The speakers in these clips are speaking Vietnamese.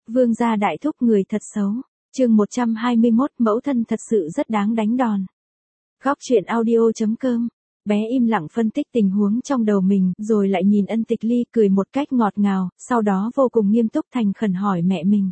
Vương gia đại thúc người thật xấu. Chương 121, mẫu thân thật sự rất đáng đánh đòn. Góc truyện audio.com. Bé im lặng phân tích tình huống trong đầu mình, rồi lại nhìn Ân Tịch Ly cười một cách ngọt ngào, sau đó vô cùng nghiêm túc thành khẩn hỏi mẹ mình.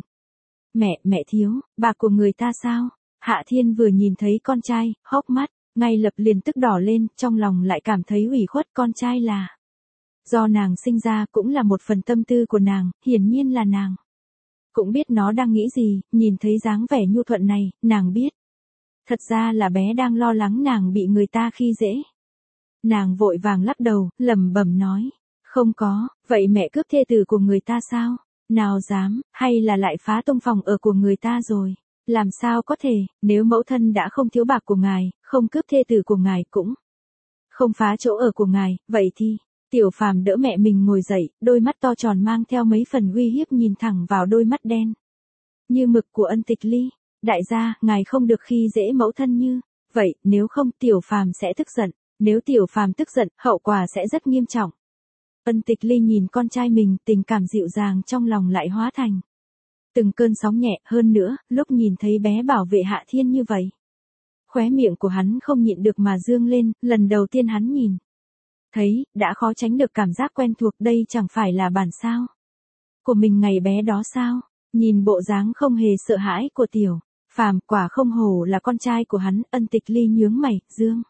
Mẹ thiếu, bà của người ta sao? Hạ Thiên vừa nhìn thấy con trai, hốc mắt, ngay lập liền tức đỏ lên, trong lòng lại cảm thấy ủy khuất. Con trai là do nàng sinh ra, cũng là một phần tâm tư của nàng, hiển nhiên là nàng cũng biết nó đang nghĩ gì. Nhìn thấy dáng vẻ nhu thuận này, nàng biết thật ra là bé đang lo lắng nàng bị người ta khi dễ. Nàng vội vàng lắc đầu, lẩm bẩm nói, không có. Vậy mẹ cướp thê tử của người ta sao? Nào dám, hay là lại phá tung phòng ở của người ta rồi? Làm sao có thể, nếu mẫu thân đã không thiếu bạc của ngài, không cướp thê tử của ngài, cũng không phá chỗ ở của ngài, vậy thì... Tiểu Phàm đỡ mẹ mình ngồi dậy, đôi mắt to tròn mang theo mấy phần uy hiếp nhìn thẳng vào đôi mắt đen như mực của Ân Tịch Ly. Đại gia, ngài không được khi dễ mẫu thân như vậy, nếu không Tiểu Phàm sẽ tức giận. Nếu Tiểu Phàm tức giận, hậu quả sẽ rất nghiêm trọng. Ân Tịch Ly nhìn con trai mình, tình cảm dịu dàng trong lòng lại hóa thành từng cơn sóng nhẹ. Hơn nữa, lúc nhìn thấy bé bảo vệ Hạ Thiên như vậy, khóe miệng của hắn không nhịn được mà dương lên. Lần đầu tiên hắn nhìn thấy, đã khó tránh được cảm giác quen thuộc. Đây chẳng phải là bản sao của mình ngày bé đó sao? Nhìn bộ dáng không hề sợ hãi của Tiểu Phàm, quả không hổ là con trai của hắn. Ân Tịch Ly nhướng mày,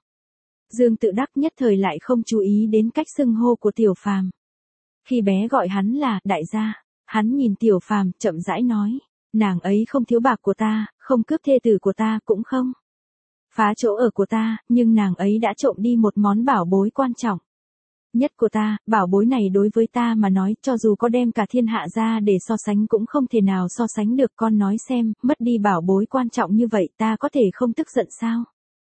Dương tự đắc, nhất thời lại không chú ý đến cách xưng hô của Tiểu Phàm. Khi bé gọi hắn là đại gia, hắn nhìn Tiểu Phàm, chậm rãi nói, nàng ấy không thiếu bạc của ta, không cướp thê tử của ta, cũng không phá chỗ ở của ta, nhưng nàng ấy đã trộm đi một món bảo bối quan trọng nhất của ta. Bảo bối này đối với ta mà nói, cho dù có đem cả thiên hạ ra để so sánh cũng không thể nào so sánh được. Con nói xem, mất đi bảo bối quan trọng như vậy, ta có thể không tức giận sao?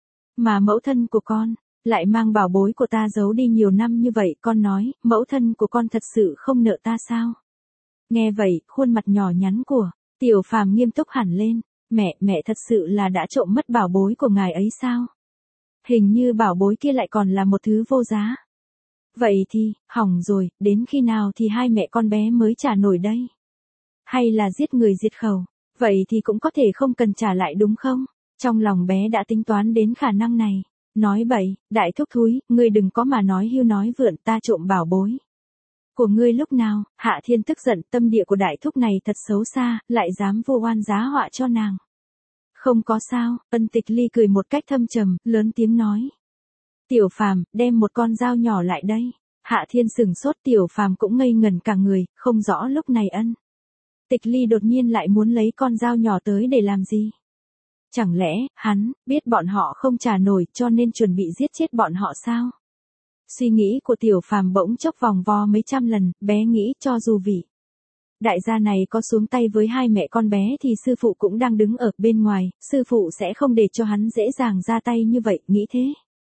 Mà mẫu thân của con lại mang bảo bối của ta giấu đi nhiều năm như vậy, con nói, mẫu thân của con thật sự không nợ ta sao? Nghe vậy, khuôn mặt nhỏ nhắn của Tiểu Phàm nghiêm túc hẳn lên. Mẹ thật sự là đã trộm mất bảo bối của ngài ấy sao? Hình như bảo bối kia lại còn là một thứ vô giá. Vậy thì, hỏng rồi, đến khi nào thì hai mẹ con bé mới trả nổi đây? Hay là giết người diệt khẩu? Vậy thì cũng có thể không cần trả lại đúng không? Trong lòng bé đã tính toán đến khả năng này. Nói bậy, đại thúc thúi, ngươi đừng có mà nói hưu nói vượn, ta trộm bảo bối của ngươi lúc nào? Hạ Thiên tức giận, tâm địa của đại thúc này thật xấu xa, lại dám vu oan giá họa cho nàng. Không có sao. Ân Tịch Ly cười một cách thâm trầm, lớn tiếng nói. Tiểu Phàm, đem một con dao nhỏ lại đây. Hạ Thiên sửng sốt, Tiểu Phàm cũng ngây ngẩn cả người, không rõ lúc này Ân Tịch Ly đột nhiên lại muốn lấy con dao nhỏ tới để làm gì? Chẳng lẽ, hắn biết bọn họ không trả nổi cho nên chuẩn bị giết chết bọn họ sao? Suy nghĩ của Tiểu Phàm bỗng chốc vòng vo mấy trăm lần. Bé nghĩ cho dù vị đại gia này có xuống tay với hai mẹ con bé thì sư phụ cũng đang đứng ở bên ngoài, sư phụ sẽ không để cho hắn dễ dàng ra tay như vậy. Nghĩ thế,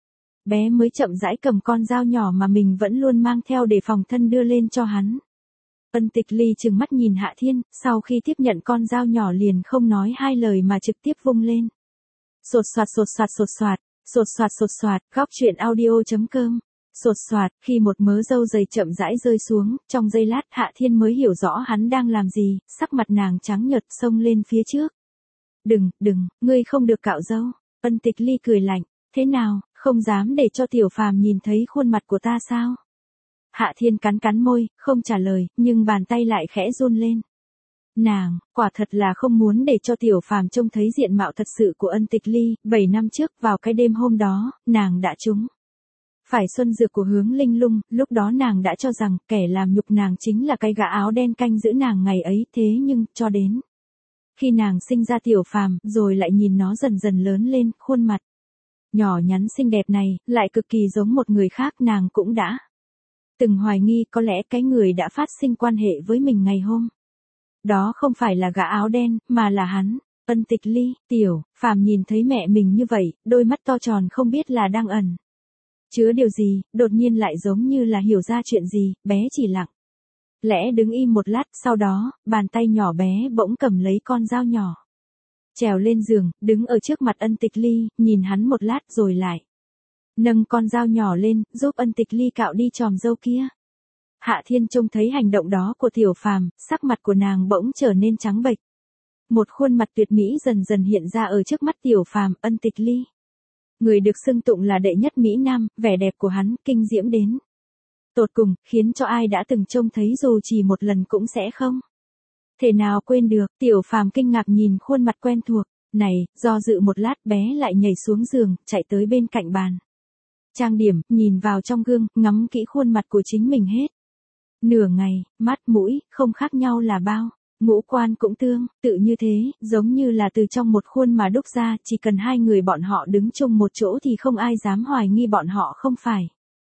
bé mới chậm rãi cầm con dao nhỏ mà mình vẫn luôn mang theo để phòng thân đưa lên cho hắn. Ân Tịch Ly trừng mắt nhìn Hạ Thiên, sau khi tiếp nhận con dao nhỏ liền không nói hai lời mà trực tiếp vung lên. Sột soạt sột soạt sột soạt, sột soạt sột soạt. Góc truyện audio.com. Sột soạt, khi một mớ râu dày chậm rãi rơi xuống, trong giây lát Hạ Thiên mới hiểu rõ hắn đang làm gì. Sắc mặt nàng trắng nhợt, xông lên phía trước. Đừng, ngươi không được cạo râu. Ân Tịch Ly cười lạnh, thế nào, không dám để cho Tiểu Phàm nhìn thấy khuôn mặt của ta sao? Hạ Thiên cắn môi, không trả lời, nhưng bàn tay lại khẽ run lên. Nàng, quả thật là không muốn để cho Tiểu Phàm trông thấy diện mạo thật sự của Ân Tịch Ly. 7 năm trước, vào cái đêm hôm đó, nàng đã trúng phải xuân dược của Hướng Linh Lung. Lúc đó nàng đã cho rằng, kẻ làm nhục nàng chính là cái gã áo đen canh giữ nàng ngày ấy. Thế nhưng, cho đến khi nàng sinh ra Tiểu Phàm, rồi lại nhìn nó dần dần lớn lên, khuôn mặt nhỏ nhắn xinh đẹp này, lại cực kỳ giống một người khác. Nàng cũng đã từng hoài nghi có lẽ cái người đã phát sinh quan hệ với mình ngày hôm đó không phải là gã áo đen, mà là hắn. Ân Tịch Ly. Tiểu Phàm nhìn thấy mẹ mình như vậy, đôi mắt to tròn không biết là đang ẩn chứa điều gì, đột nhiên lại giống như là hiểu ra chuyện gì. Bé chỉ lặng lẽ đứng im một lát, sau đó, bàn tay nhỏ bé bỗng cầm lấy con dao nhỏ, trèo lên giường, đứng ở trước mặt Ân Tịch Ly, nhìn hắn một lát rồi lại nâng con dao nhỏ lên, giúp Ân Tịch Ly cạo đi chòm râu kia. Hạ Thiên trông thấy hành động đó của Tiểu Phàm, sắc mặt của nàng bỗng trở nên trắng bệch. Một khuôn mặt tuyệt mỹ dần dần hiện ra ở trước mắt Tiểu Phàm, Ân Tịch Ly. Người được xưng tụng là đệ nhất Mỹ Nam, vẻ đẹp của hắn kinh diễm đến tột cùng, khiến cho ai đã từng trông thấy dù chỉ một lần cũng sẽ không thể nào quên được. Tiểu Phàm kinh ngạc nhìn khuôn mặt quen thuộc này, do dự một lát bé lại nhảy xuống giường, chạy tới bên cạnh bàn trang điểm, nhìn vào trong gương, ngắm kỹ khuôn mặt của chính mình hết nửa ngày, mắt mũi không khác nhau là bao, ngũ quan cũng tương tự như thế, giống như là từ trong một khuôn mà đúc ra, chỉ cần hai người bọn họ đứng chung một chỗ thì không ai dám hoài nghi bọn họ không phải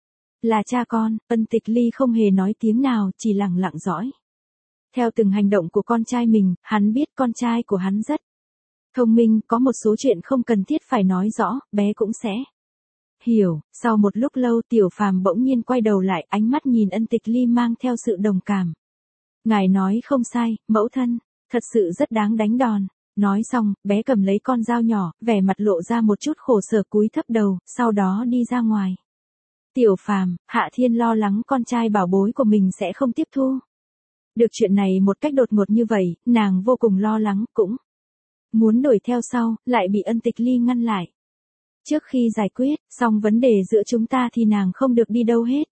là cha con. Ân Tịch Ly không hề nói tiếng nào, chỉ lặng lặng dõi theo từng hành động của con trai mình. Hắn biết con trai của hắn rất thông minh, có một số chuyện không cần thiết phải nói rõ, bé cũng sẽ hiểu. Sau một lúc lâu, Tiểu Phàm bỗng nhiên quay đầu lại, ánh mắt nhìn Ân Tịch Ly mang theo sự đồng cảm. Ngài nói không sai, mẫu thân, thật sự rất đáng đánh đòn. Nói xong, bé cầm lấy con dao nhỏ, vẻ mặt lộ ra một chút khổ sở, cúi thấp đầu, sau đó đi ra ngoài. Tiểu Phàm, Hạ Thiên lo lắng con trai bảo bối của mình sẽ không tiếp thu được chuyện này một cách đột ngột như vậy, nàng vô cùng lo lắng, cũng muốn đuổi theo sau, lại bị Ân Tịch Ly ngăn lại. Trước khi giải quyết xong vấn đề giữa chúng ta thì nàng không được đi đâu hết.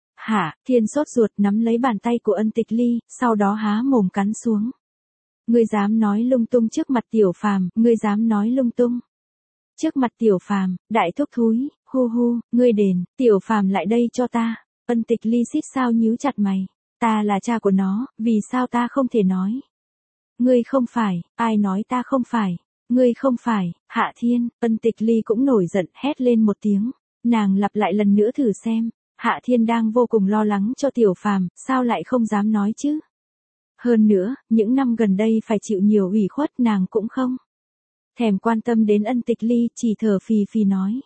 Hạ Thiên sốt ruột nắm lấy bàn tay của Ân Tịch Ly, sau đó há mồm cắn xuống. Ngươi dám nói lung tung trước mặt Tiểu Phàm, ngươi dám nói lung tung trước mặt Tiểu Phàm, đại thúc thúi, hu hu, ngươi đền, Tiểu Phàm lại đây cho ta. Ân Tịch Ly xít sao nhíu chặt mày. Ta là cha của nó, vì sao ta không thể nói? Ngươi không phải, ai nói ta không phải? Ngươi không phải, Hạ Thiên. Ân Tịch Ly cũng nổi giận, hét lên một tiếng. Nàng lặp lại lần nữa thử xem. Hạ Thiên đang vô cùng lo lắng cho Tiểu Phàm, sao lại không dám nói chứ? Hơn nữa, những năm gần đây phải chịu nhiều ủy khuất, nàng cũng không thèm quan tâm đến Ân Tịch Ly, chỉ thở phì phì nói.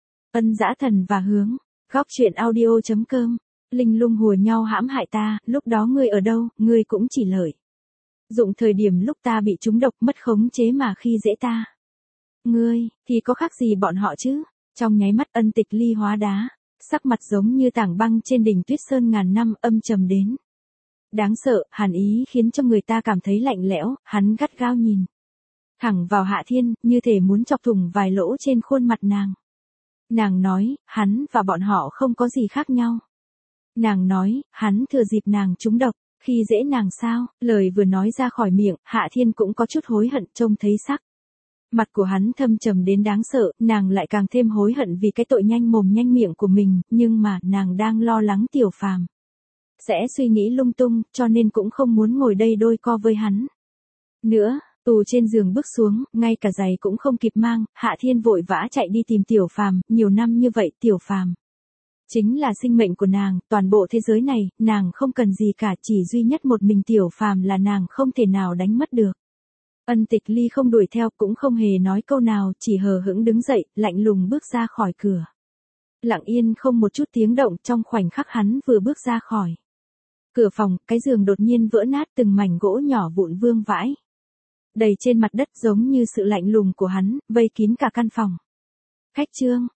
Ân Dã Thần và Hướng, Góc Truyện Audio.com. Linh lung hùa nhau hãm hại ta, lúc đó ngươi ở đâu, ngươi cũng chỉ lợi dụng thời điểm lúc ta bị trúng độc mất khống chế mà khi dễ ta. Ngươi, thì có khác gì bọn họ chứ? Trong nháy mắt Ân Tịch Ly hóa đá, sắc mặt giống như tảng băng trên đỉnh tuyết sơn ngàn năm, âm trầm đến đáng sợ, hàn ý khiến cho người ta cảm thấy lạnh lẽo. Hắn gắt gao nhìn thẳng vào Hạ Thiên, như thể muốn chọc thủng vài lỗ trên khuôn mặt nàng. Nàng nói, hắn và bọn họ không có gì khác nhau. Nàng nói, hắn thừa dịp nàng trúng độc, khi dễ nàng sao? Lời vừa nói ra khỏi miệng, Hạ Thiên cũng có chút hối hận, trông thấy sắc mặt của hắn thâm trầm đến đáng sợ, nàng lại càng thêm hối hận vì cái tội nhanh mồm nhanh miệng của mình, nhưng mà, nàng đang lo lắng Tiểu Phàm sẽ suy nghĩ lung tung, cho nên cũng không muốn ngồi đây đôi co với hắn nữa. Từ trên giường bước xuống, ngay cả giày cũng không kịp mang, Hạ Thiên vội vã chạy đi tìm Tiểu Phàm. Nhiều năm như vậy, Tiểu Phàm chính là sinh mệnh của nàng, toàn bộ thế giới này, nàng không cần gì cả, chỉ duy nhất một mình Tiểu Phàm là nàng không thể nào đánh mất được. Ân Tịch Ly không đuổi theo, cũng không hề nói câu nào, chỉ hờ hững đứng dậy, lạnh lùng bước ra khỏi cửa. Lặng yên không một chút tiếng động. Trong khoảnh khắc hắn vừa bước ra khỏi cửa phòng, cái giường đột nhiên vỡ nát, từng mảnh gỗ nhỏ vụn vương vãi đầy trên mặt đất, giống như sự lạnh lùng của hắn vây kín cả căn phòng. Khách Trương,